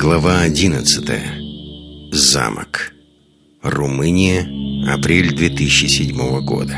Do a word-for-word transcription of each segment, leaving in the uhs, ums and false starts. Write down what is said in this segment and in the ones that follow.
Глава одиннадцатая. Замок. Румыния. Апрель две тысячи седьмого года.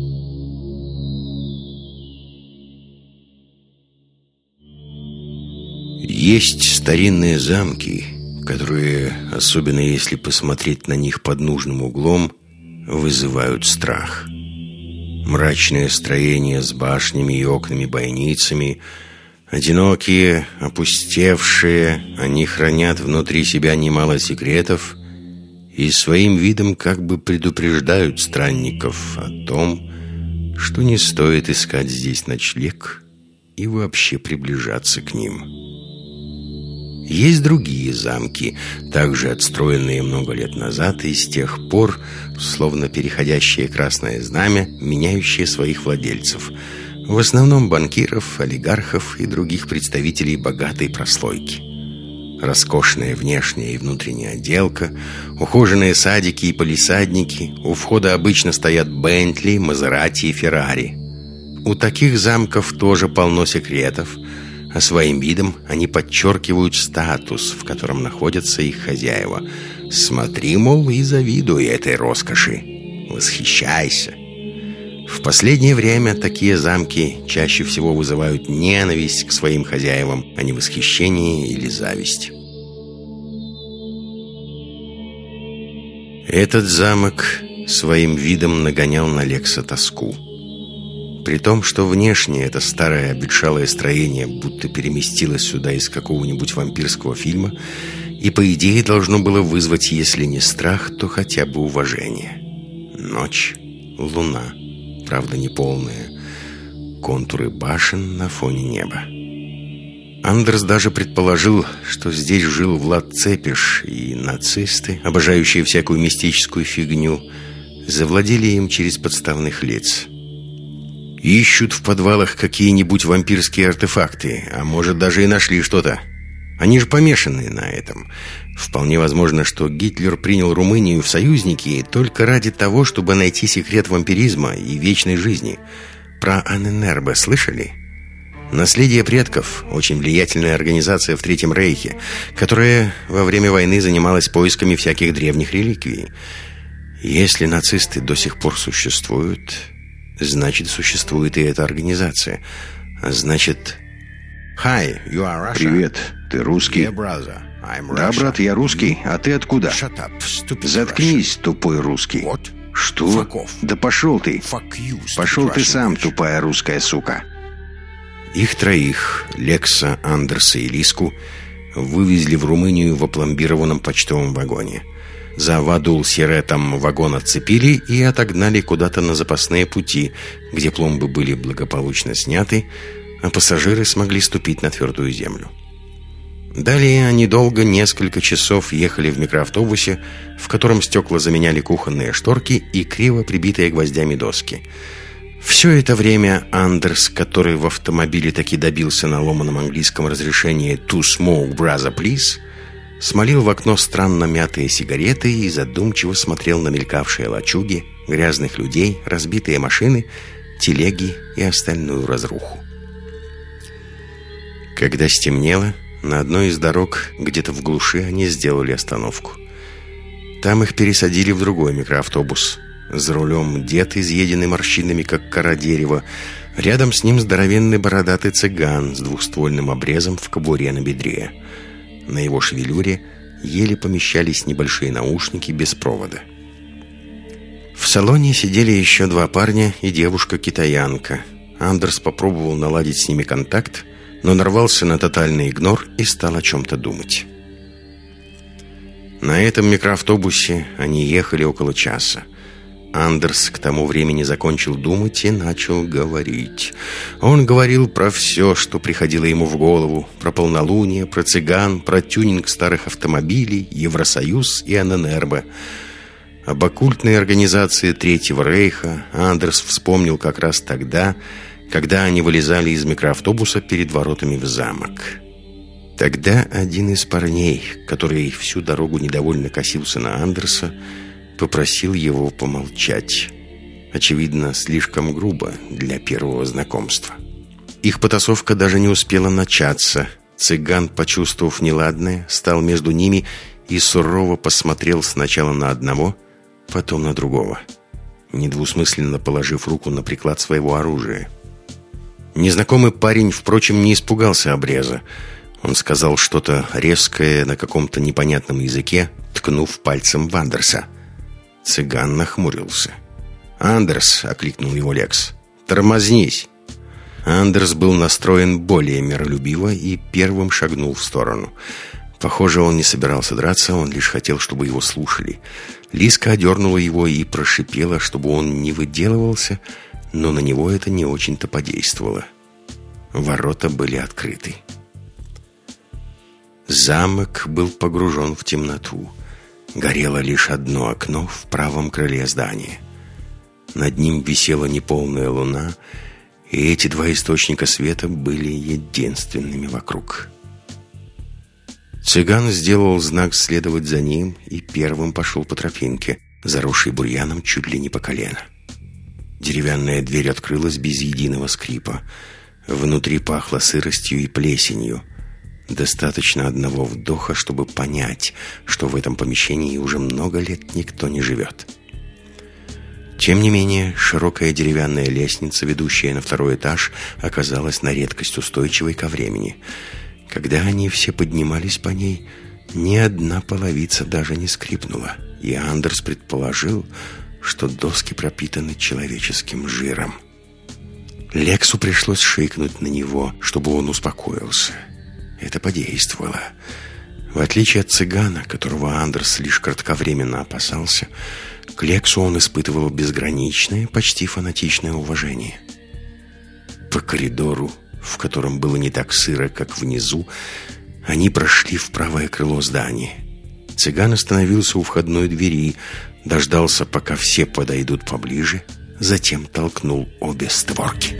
Есть старинные замки, которые, особенно если посмотреть на них под нужным углом, вызывают страх. Мрачное строение с башнями и окнами-бойницами, одинокие, опустевшие, они хранят внутри себя немало секретов и своим видом как бы предупреждают странников о том, что не стоит искать здесь ночлег и вообще приближаться к ним. Есть другие замки, также отстроенные много лет назад и с тех пор, словно переходящее красное знамя, меняющие своих владельцев. В основном банкиров, олигархов и других представителей богатой прослойки. Роскошная внешняя и внутренняя отделка, ухоженные садики и палисадники, у входа обычно стоят Бентли, Мазерати и Феррари. У таких замков тоже полно секретов, а своим видом они подчеркивают статус, в котором находятся их хозяева. Смотри, мол, и завидуй этой роскоши. Восхищайся. В последнее время такие замки чаще всего вызывают ненависть к своим хозяевам, а не восхищение или зависть. Этот замок своим видом нагонял на Лекса тоску. При том, что внешне это старое обветшалое строение будто переместилось сюда из какого-нибудь вампирского фильма и, по идее, должно было вызвать, если не страх, то хотя бы уважение. Ночь, луна, правда неполная, контуры башен на фоне неба. Андерс даже предположил, что здесь жил Влад Цепиш, и нацисты, обожающие всякую мистическую фигню, завладели им через подставных лиц. Ищут в подвалах какие-нибудь вампирские артефакты, а может, даже и нашли что-то. Они же помешаны на этом. Вполне возможно, что Гитлер принял Румынию в союзники только ради того, чтобы найти секрет вампиризма и вечной жизни. Про Анненербе слышали? Наследие предков – очень влиятельная организация в Третьем Рейхе, которая во время войны занималась поисками всяких древних реликвий. Если нацисты до сих пор существуют, значит, существует и эта организация. А значит... Hi, you are Russia? Привет, ты русский? Yeah, brother, I'm Да, Russia. брат, я русский, а ты откуда? Shut up, stupid Заткнись, тупой русский. What? Что? Fuck off. Да пошел ты. Fuck you, stupid Пошел ты Russian сам, bitch. тупая русская сука. Их троих, Лекса, Андерса и Лиску, вывезли в Румынию в опломбированном почтовом вагоне. За Вадул-Сиретом вагон отцепили и отогнали куда-то на запасные пути, где пломбы были благополучно сняты, а пассажиры смогли ступить на твердую землю. Далее они долго, несколько часов, ехали в микроавтобусе, в котором стекла заменяли кухонные шторки и криво прибитые гвоздями доски. Все это время Андерс, который в автомобиле таки добился на ломаном английском разрешения «To smoke, brother, please», смолил в окно странно мятые сигареты и задумчиво смотрел на мелькавшие лачуги, грязных людей, разбитые машины, телеги и остальную разруху. Когда стемнело, на одной из дорог, где-то в глуши, они сделали остановку. Там их пересадили в другой микроавтобус. За рулем дед, изъеденный морщинами, как кора дерева. Рядом с ним здоровенный бородатый цыган с двухствольным обрезом в кобуре на бедре. На его шевелюре еле помещались небольшие наушники без провода. В салоне сидели еще два парня и девушка-китаянка. Андерс попробовал наладить с ними контакт, но нарвался на тотальный игнор и стал о чем-то думать. На этом микроавтобусе они ехали около часа. Андерс к тому времени закончил думать и начал говорить. Он говорил про все, что приходило ему в голову: про полнолуние, про цыган, про тюнинг старых автомобилей, Евросоюз и Анненербе. Об оккультной организации Третьего Рейха Андерс вспомнил как раз тогда, когда они вылезали из микроавтобуса перед воротами в замок. Тогда один из парней, который всю дорогу недовольно косился на Андерса, попросил его помолчать. Очевидно, слишком грубо для первого знакомства. Их потасовка даже не успела начаться. Цыган, почувствовав неладное, стал между ними и сурово посмотрел сначала на одного, потом на другого, недвусмысленно положив руку на приклад своего оружия. Незнакомый парень, впрочем, не испугался обреза. Он сказал что-то резкое на каком-то непонятном языке, ткнув пальцем в Андерса. Цыган нахмурился. «Андерс!» — окликнул его Лекс. «Тормознись!» Андерс был настроен более миролюбиво и первым шагнул в сторону. Похоже, он не собирался драться, он лишь хотел, чтобы его слушали. Лиска одернула его и прошипела, чтобы он не выделывался, но на него это не очень-то подействовало. Ворота были открыты. Замок был погружен в темноту. Горело лишь одно окно в правом крыле здания. Над ним висела неполная луна, и эти два источника света были единственными вокруг. Цыган сделал знак следовать за ним и первым пошел по тропинке, заросшей бурьяном чуть ли не по колено. Деревянная дверь открылась без единого скрипа. Внутри пахло сыростью и плесенью. Достаточно одного вдоха, чтобы понять, что в этом помещении уже много лет никто не живет. Тем не менее, широкая деревянная лестница, ведущая на второй этаж, оказалась на редкость устойчивой ко времени. Когда они все поднимались по ней, ни одна половица даже не скрипнула, и Андерс предположил, что доски пропитаны человеческим жиром. Лексу пришлось шикнуть на него, чтобы он успокоился. Это подействовало. В отличие от цыгана, которого Андерс лишь кратковременно опасался, к Лексу он испытывал безграничное, почти фанатичное уважение. По коридору, в котором было не так сыро, как внизу, они прошли в правое крыло здания. Цыган остановился у входной двери, дождался, пока все подойдут поближе, затем толкнул обе створки.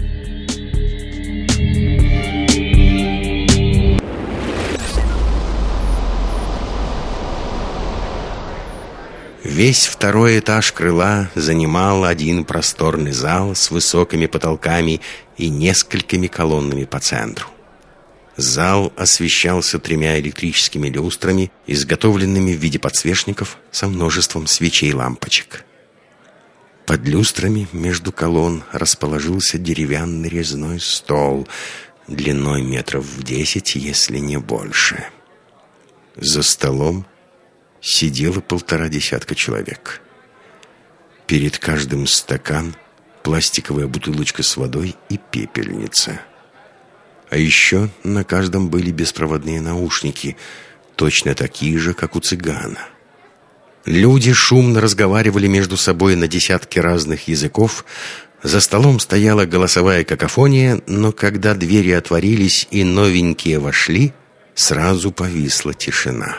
Весь второй этаж крыла занимал один просторный зал с высокими потолками и несколькими колоннами по центру. Зал освещался тремя электрическими люстрами, изготовленными в виде подсвечников со множеством свечей и лампочек. Под люстрами между колонн расположился деревянный резной стол длиной метров в десять, если не больше. За столом сидело полтора десятка человек. Перед каждым стакан, пластиковая бутылочка с водой и пепельница. А еще на каждом были беспроводные наушники, точно такие же, как у цыгана. Люди шумно разговаривали между собой на десятки разных языков. За столом стояла голосовая какофония, но когда двери отворились и новенькие вошли, сразу повисла тишина.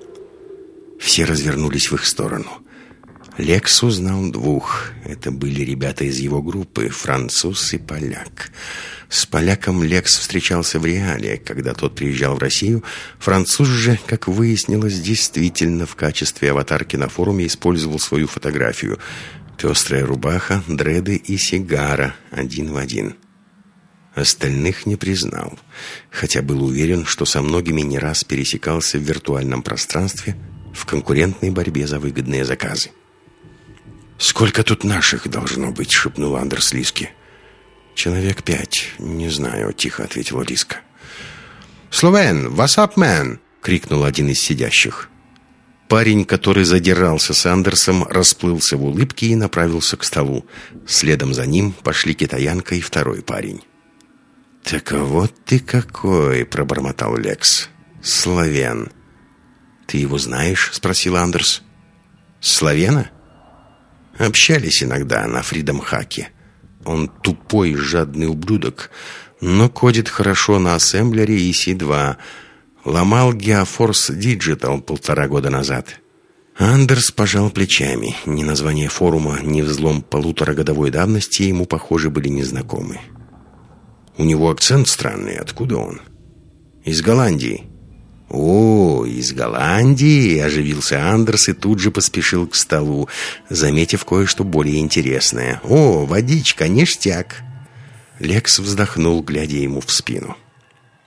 Все развернулись в их сторону. Лекс узнал двух. Это были ребята из его группы, француз и поляк. С поляком Лекс встречался в реале, когда тот приезжал в Россию. Француз же, как выяснилось, действительно в качестве аватарки на форуме использовал свою фотографию. Пестрая рубаха, дреды и сигара один в один. Остальных не признал, хотя был уверен, что со многими не раз пересекался в виртуальном пространстве в конкурентной борьбе за выгодные заказы. «Сколько тут наших должно быть?» — шепнул Андерс Лиске. «Человек пять. Не знаю», — тихо ответила Лиска. «Словен, what's up, man?» — крикнул один из сидящих. Парень, который задирался с Андерсом, расплылся в улыбке и направился к столу. Следом за ним пошли китаянка и второй парень. «Так вот ты какой!» — пробормотал Лекс. «Словен». «Ты его знаешь?» — спросил Андерс. «Словена?» «Общались иногда на Фридом Хаке. Он тупой, жадный ублюдок, но кодит хорошо на ассемблере и си два. Ломал Geoforce Digital полтора года назад». Андерс пожал плечами. Ни название форума, ни взлом полуторагодовой давности ему, похоже, были незнакомы. «У него акцент странный. Откуда он?» «Из Голландии». «О, из Голландии!» — оживился Андерс и тут же поспешил к столу, заметив кое-что более интересное. «О, водичка, ништяк!» Лекс вздохнул, глядя ему в спину.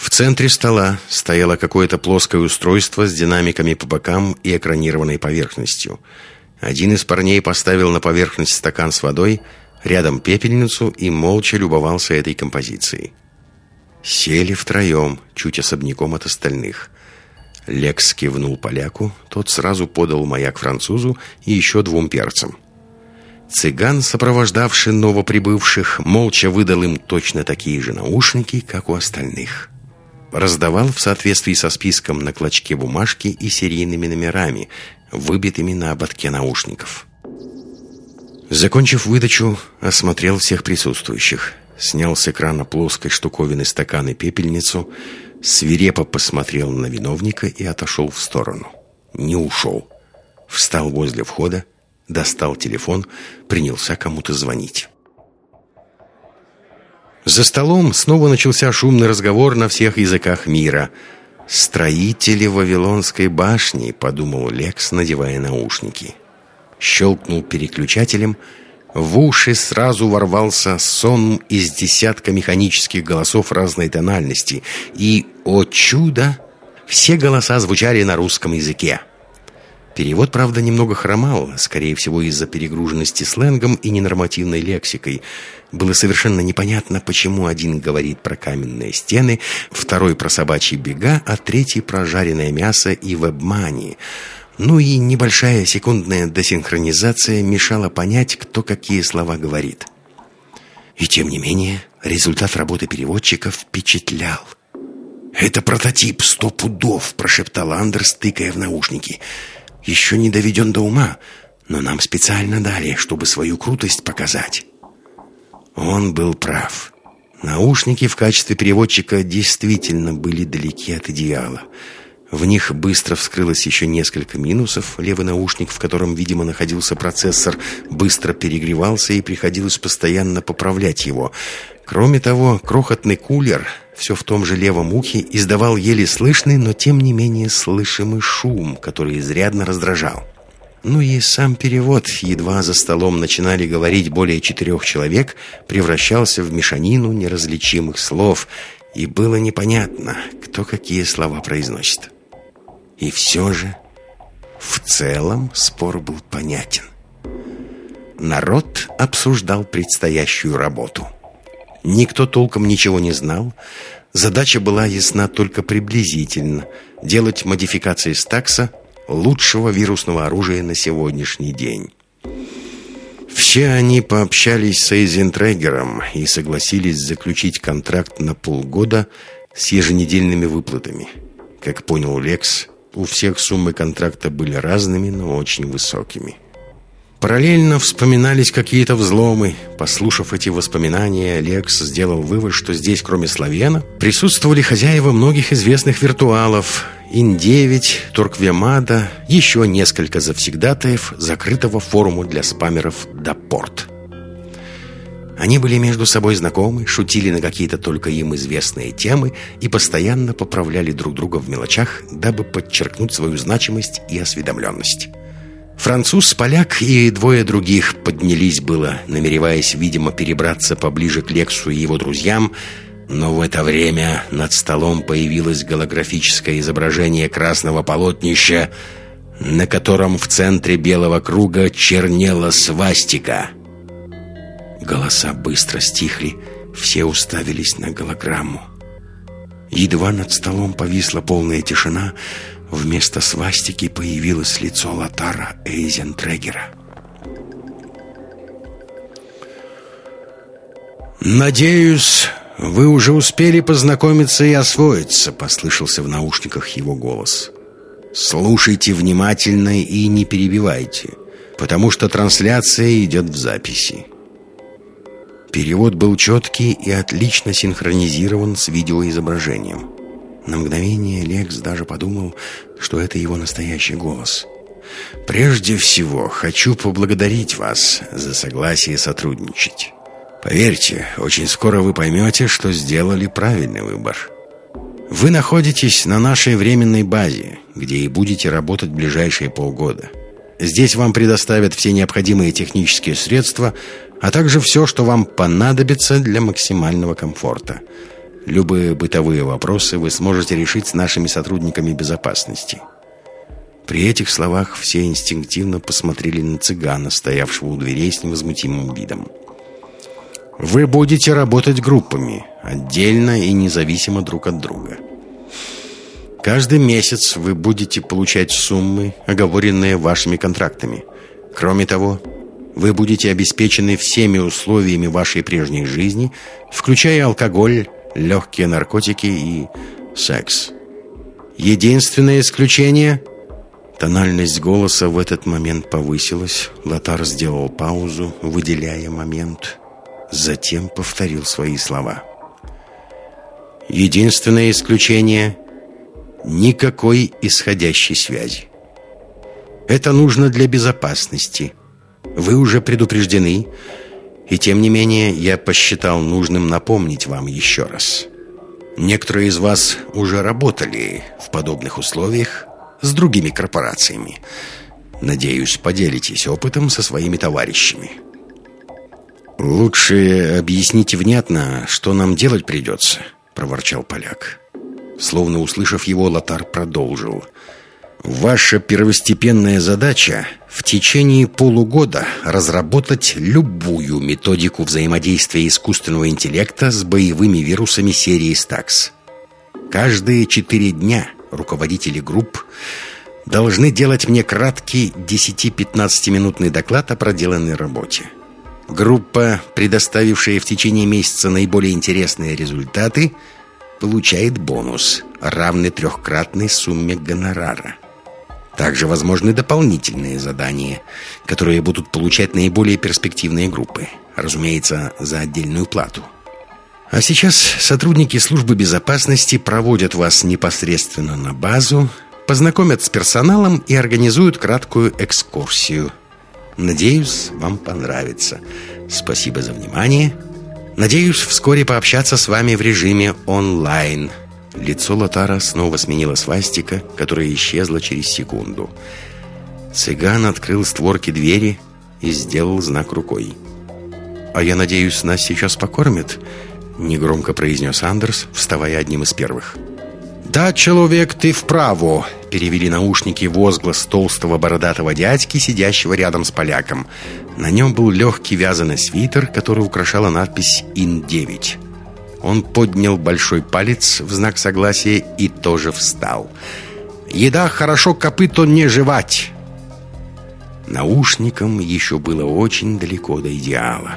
В центре стола стояло какое-то плоское устройство с динамиками по бокам и экранированной поверхностью. Один из парней поставил на поверхность стакан с водой, рядом пепельницу и молча любовался этой композицией. Сели втроем, чуть особняком от остальных. Лекс кивнул поляку, тот сразу подал маяк французу и еще двум перцам. Цыган, сопровождавший новоприбывших, молча выдал им точно такие же наушники, как у остальных. Раздавал в соответствии со списком на клочке бумажки и серийными номерами, выбитыми на ободке наушников. Закончив выдачу, осмотрел всех присутствующих. Снял с экрана плоской штуковины стакан и пепельницу, свирепо посмотрел на виновника и отошел в сторону. Не ушел. Встал возле входа, достал телефон, принялся кому-то звонить. За столом снова начался шумный разговор на всех языках мира. «Строители Вавилонской башни», — подумал Лекс, надевая наушники. Щелкнул переключателем. В уши сразу ворвался сон из десятка механических голосов разной тональности. И, о чудо, все голоса звучали на русском языке. Перевод, правда, немного хромал, скорее всего, из-за перегруженности сленгом и ненормативной лексикой. Было совершенно непонятно, почему один говорит про каменные стены, второй про собачьи бега, а третий про жареное мясо и вебмани. Ну и небольшая секундная десинхронизация мешала понять, кто какие слова говорит. И тем не менее, результат работы переводчика впечатлял. «Это прототип, сто пудов», — прошептал Андерс, тыкая в наушники. «Еще не доведен до ума, но нам специально дали, чтобы свою крутость показать». Он был прав. Наушники в качестве переводчика действительно были далеки от идеала. В них быстро вскрылось еще несколько минусов. Левый наушник, в котором, видимо, находился процессор, быстро перегревался и приходилось постоянно поправлять его. Кроме того, крохотный кулер, все в том же левом ухе, издавал еле слышный, но тем не менее слышимый шум, который изрядно раздражал. Ну и сам перевод, едва за столом начинали говорить более четырех человек, превращался в мешанину неразличимых слов, и было непонятно, кто какие слова произносит. И все же, в целом, спор был понятен. Народ обсуждал предстоящую работу. Никто толком ничего не знал. Задача была ясна только приблизительно – делать модификации стакса, лучшего вирусного оружия на сегодняшний день. Все они пообщались с Эйзентрегером и согласились заключить контракт на полгода с еженедельными выплатами. Как понял Лекс, у всех суммы контракта были разными, но очень высокими. Параллельно вспоминались какие-то взломы. Послушав эти воспоминания, Лекс сделал вывод, что здесь, кроме Славена, присутствовали хозяева многих известных виртуалов: ин девять, Торквемада, еще несколько завсегдатаев закрытого форума для спамеров Допорт. Они были между собой знакомы, шутили на какие-то только им известные темы и постоянно поправляли друг друга в мелочах, дабы подчеркнуть свою значимость и осведомленность. Француз, поляк и двое других поднялись было, намереваясь, видимо, перебраться поближе к Лексу и его друзьям, но в это время над столом появилось голографическое изображение красного полотнища, на котором в центре белого круга чернела свастика. Голоса быстро стихли, все уставились на голограмму. Едва над столом повисла полная тишина, вместо свастики появилось лицо Лотара Эйзентрегера. «Надеюсь, вы уже успели познакомиться и освоиться», — послышался в наушниках его голос. «Слушайте внимательно и не перебивайте, потому что трансляция идет в записи». Перевод был четкий и отлично синхронизирован с видеоизображением. На мгновение Лекс даже подумал, что это его настоящий голос. «Прежде всего, хочу поблагодарить вас за согласие сотрудничать. Поверьте, очень скоро вы поймете, что сделали правильный выбор. Вы находитесь на нашей временной базе, где и будете работать ближайшие полгода. Здесь вам предоставят все необходимые технические средства, а также все, что вам понадобится для максимального комфорта. Любые бытовые вопросы вы сможете решить с нашими сотрудниками безопасности». При этих словах все инстинктивно посмотрели на цыгана, стоявшего у дверей с невозмутимым видом. «Вы будете работать группами, отдельно и независимо друг от друга. Каждый месяц вы будете получать суммы, оговоренные вашими контрактами. Кроме того, вы будете обеспечены всеми условиями вашей прежней жизни, включая алкоголь, легкие наркотики и секс. Единственное исключение...» Тональность голоса в этот момент повысилась. Лотар сделал паузу, выделяя момент. Затем повторил свои слова. «Единственное исключение — никакой исходящей связи. Это нужно для безопасности. Вы уже предупреждены, и тем не менее я посчитал нужным напомнить вам еще раз. Некоторые из вас уже работали в подобных условиях с другими корпорациями. Надеюсь, поделитесь опытом со своими товарищами». «Лучше объясните внятно, что нам делать придется», — проворчал поляк. Словно услышав его, Лотар продолжил. «Ваша первостепенная задача — в течение полугода разработать любую методику взаимодействия искусственного интеллекта с боевыми вирусами серии Стакс. Каждые четыре дня руководители групп должны делать мне краткий десяти-пятнадцатиминутный доклад о проделанной работе. Группа, предоставившая в течение месяца наиболее интересные результаты, получает бонус, равный трехкратной сумме гонорара. Также возможны дополнительные задания, которые будут получать наиболее перспективные группы, разумеется, за отдельную плату. А сейчас сотрудники службы безопасности проводят вас непосредственно на базу, познакомят с персоналом и организуют краткую экскурсию. Надеюсь, вам понравится. Спасибо за внимание. Надеюсь вскоре пообщаться с вами в режиме онлайн». Лицо Лотара снова сменила свастика, которая исчезла через секунду. Цыган открыл створки двери и сделал знак рукой. «А я надеюсь, нас сейчас покормят?» — негромко произнес Андерс, вставая одним из первых. «Да, человек, ты вправо!» — перевели наушники возглас толстого бородатого дядьки, сидящего рядом с поляком. На нем был легкий вязаный свитер, который украшала надпись Ин девять. Он поднял большой палец в знак согласия и тоже встал. «Еда хорошо, копыто не жевать!» Наушникам еще было очень далеко до идеала.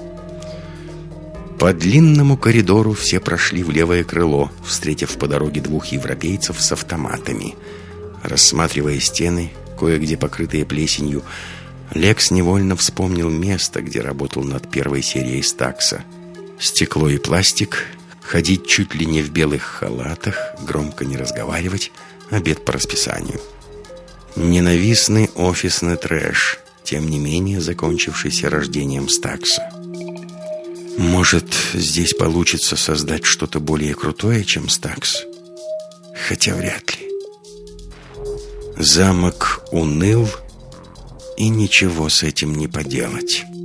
По длинному коридору все прошли в левое крыло, встретив по дороге двух европейцев с автоматами. Рассматривая стены, кое-где покрытые плесенью, Лекс невольно вспомнил место, где работал над первой серией Стакса. Стекло и пластик, ходить чуть ли не в белых халатах, громко не разговаривать, обед по расписанию. Ненавистный офисный трэш, тем не менее закончившийся рождением Стакса. Может, здесь получится создать что-то более крутое, чем Стакс? Хотя вряд ли. Замок уныл, и ничего с этим не поделать.